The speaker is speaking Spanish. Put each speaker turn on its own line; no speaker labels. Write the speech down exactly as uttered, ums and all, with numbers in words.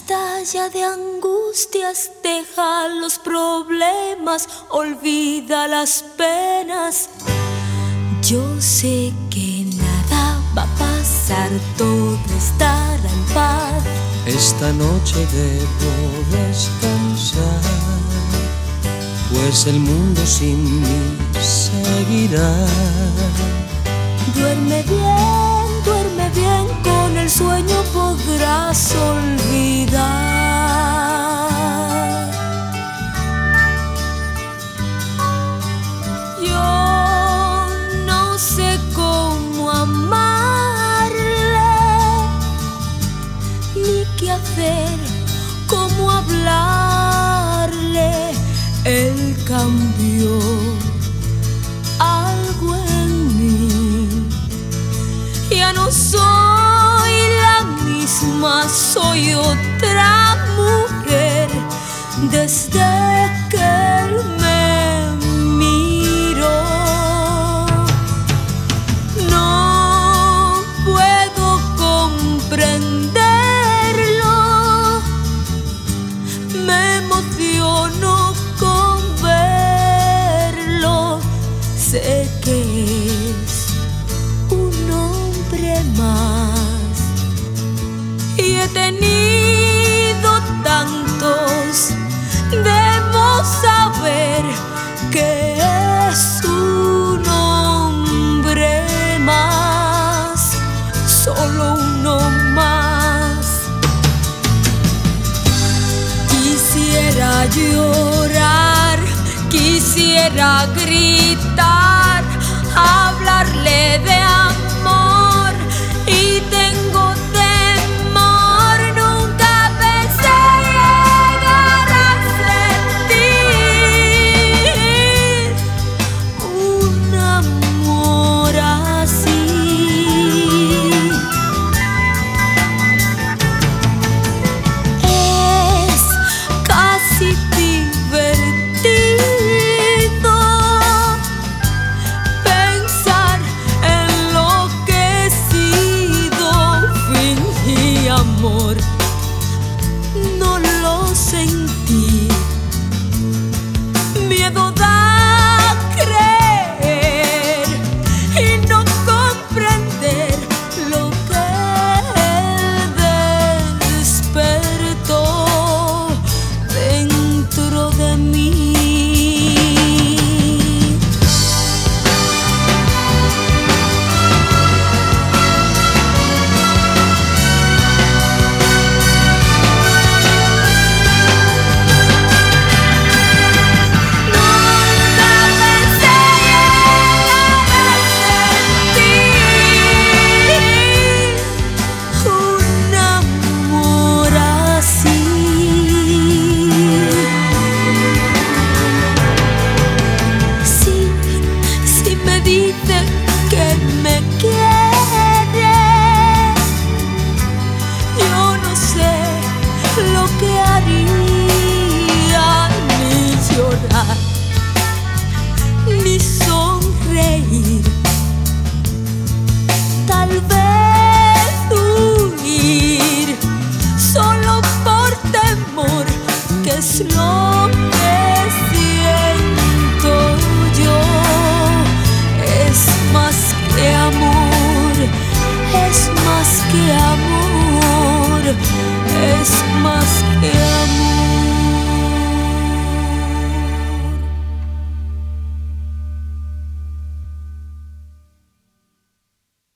Basta ya de angustias, deja los problemas, olvida las penas. Yo sé que nada va a pasar, todo estará en paz.
Esta noche debo descansar, pues el mundo sin mí seguirá.
Duerme bien, duerme bien, con el sueño podrás olvidar. Yo no sé cómo amarle, ni qué hacer, cómo hablarle. Él cambió algo en mí. Ya no soy la misma, soy otra mujer desde que él me miró. No puedo comprenderlo, me emociono con verlo. Sé que es un hombre más, y he tenido tantos. Debo saber que es un hombre más, solo uno más. Quisiera llorar, quisiera gritar, hablarle de amor, y tengo temor. Nunca pensé llegar a sentir un amor así. Es casi divertido pensar en lo que he sido. Fingí amor, no lo sentí. Miedo da creer y no comprender lo que él despertó dentro de mí. Ni sonreír, tal vez huir, solo por temor, que es